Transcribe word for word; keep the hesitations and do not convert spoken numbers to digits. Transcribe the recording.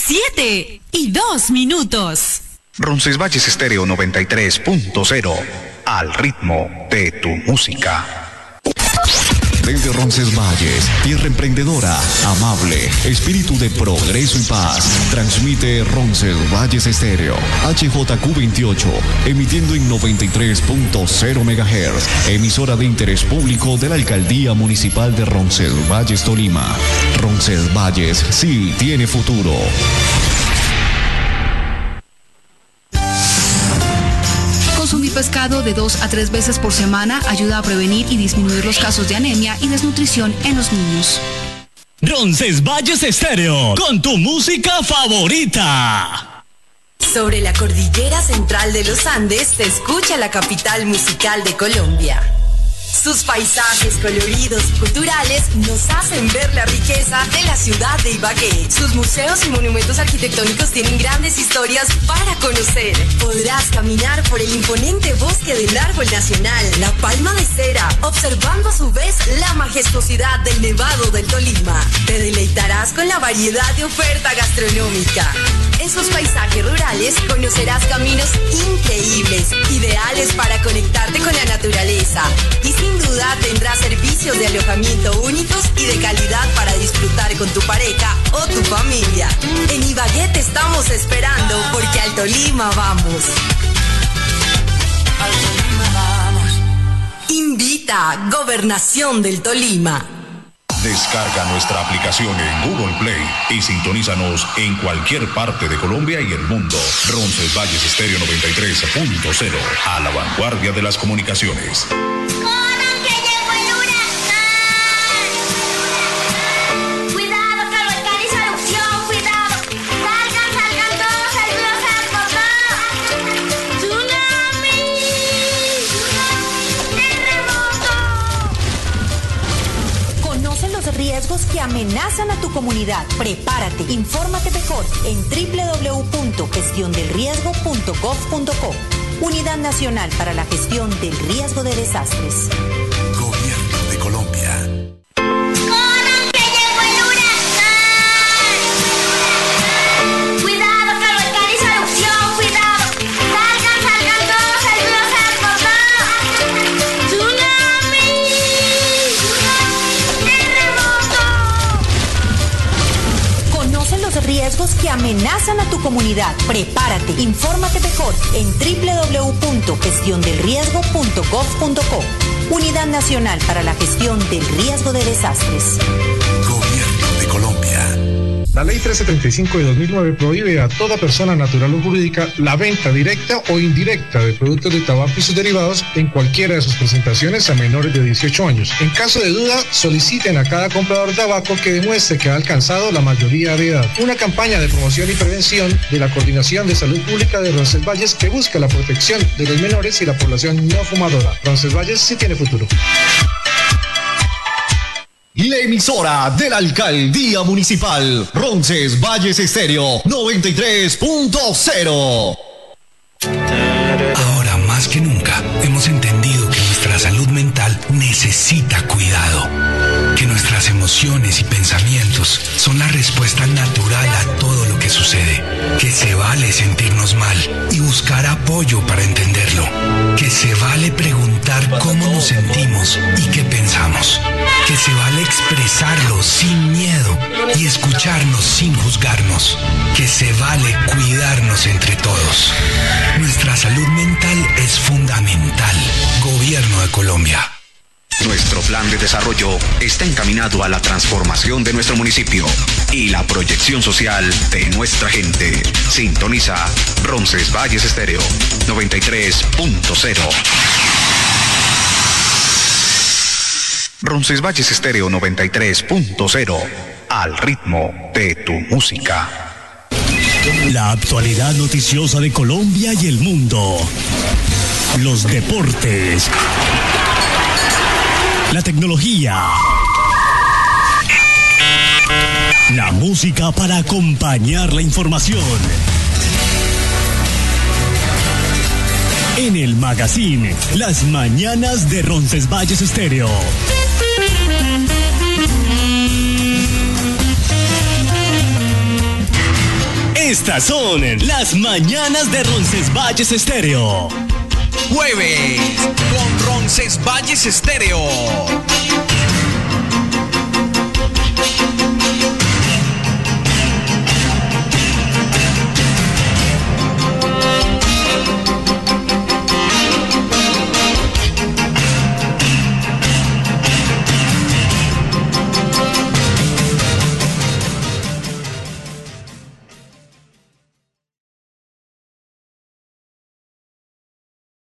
siete y dos minutos. Roncesvalles Estéreo noventa y tres punto cero, al ritmo de tu música. Desde Roncesvalles, tierra emprendedora, amable, espíritu de progreso y paz. Transmite Roncesvalles Estéreo, H J Q veintiocho, emitiendo en noventa y tres punto cero megahertz, emisora de interés público de la Alcaldía Municipal de Roncesvalles, Tolima. Roncesvalles sí tiene futuro. Consumir pescado de dos a tres veces por semana ayuda a prevenir y disminuir los casos de anemia y desnutrición en los niños. Roncesvalles Estéreo, con tu música favorita. Sobre la cordillera central de los Andes se escucha la capital musical de Colombia. Sus paisajes coloridos y culturales nos hacen ver la riqueza de la ciudad de Ibagué. Sus museos y monumentos arquitectónicos tienen grandes historias para conocer. Podrás caminar por el imponente bosque del árbol nacional, la palma de cera, observando a su vez la majestuosidad del Nevado del Tolima. Te deleitarás con la variedad de oferta gastronómica. En sus paisajes rurales conocerás caminos increíbles, ideales para conectarte con la naturaleza. Y sin duda tendrás servicios de alojamiento únicos y de calidad para disfrutar con tu pareja o tu familia. En Ibagué te estamos esperando porque al Tolima vamos. Al Tolima vamos. Invita Gobernación del Tolima. Descarga nuestra aplicación en Google Play y sintonízanos en cualquier parte de Colombia y el mundo. Roncesvalles Estéreo noventa y tres punto cero, a la vanguardia de las comunicaciones. Riesgos que amenazan a tu comunidad. Prepárate, infórmate mejor en doble u doble u doble u punto gestión del riesgo punto gov punto co. Unidad Nacional para la Gestión del Riesgo de Desastres. Gobierno de Colombia. Riesgos que amenazan a tu comunidad. Prepárate, infórmate mejor en doble u doble u doble u punto gestión del riesgo punto gov punto co. Unidad Nacional para la Gestión del Riesgo de Desastres. Gobierno de Colombia. La Ley trece treinta y cinco de dos mil nueve prohíbe a toda persona natural o jurídica la venta directa o indirecta de productos de tabaco y sus derivados en cualquiera de sus presentaciones a menores de dieciocho años. En caso de duda, soliciten a cada comprador de tabaco que demuestre que ha alcanzado la mayoría de edad. Una campaña de promoción y prevención de la Coordinación de Salud Pública de Roncesvalles que busca la protección de los menores y la población no fumadora. Roncesvalles sí tiene futuro. La emisora de la Alcaldía Municipal, Roncesvalles Estéreo noventa y tres punto cero. Ahora más que nunca hemos entendido que nuestra salud mental necesita cuidado, que nuestras emociones y pensamientos son la respuesta natural a todo lo que sucede, que se vale sentirnos mal y buscar apoyo para entenderlo, que se vale preguntar cómo nos sentimos y qué pensamos, que se vale expresarlo sin miedo y escucharnos sin juzgarnos, que se vale cuidarnos entre todos. Nuestra salud mental es fundamental. Gobierno de Colombia. Nuestro plan de desarrollo está encaminado a la transformación de nuestro municipio y la proyección social de nuestra gente. Sintoniza Roncesvalles Estéreo noventa y tres punto cero. Roncesvalles Estéreo noventa y tres punto cero, al ritmo de tu música. La actualidad noticiosa de Colombia y el mundo. Los deportes. La tecnología. La música para acompañar la información. En el magazine, Las Mañanas de Roncesvalles Estéreo. Estas son las mañanas de Roncesvalles Estéreo. Jueves con Roncesvalles Estéreo.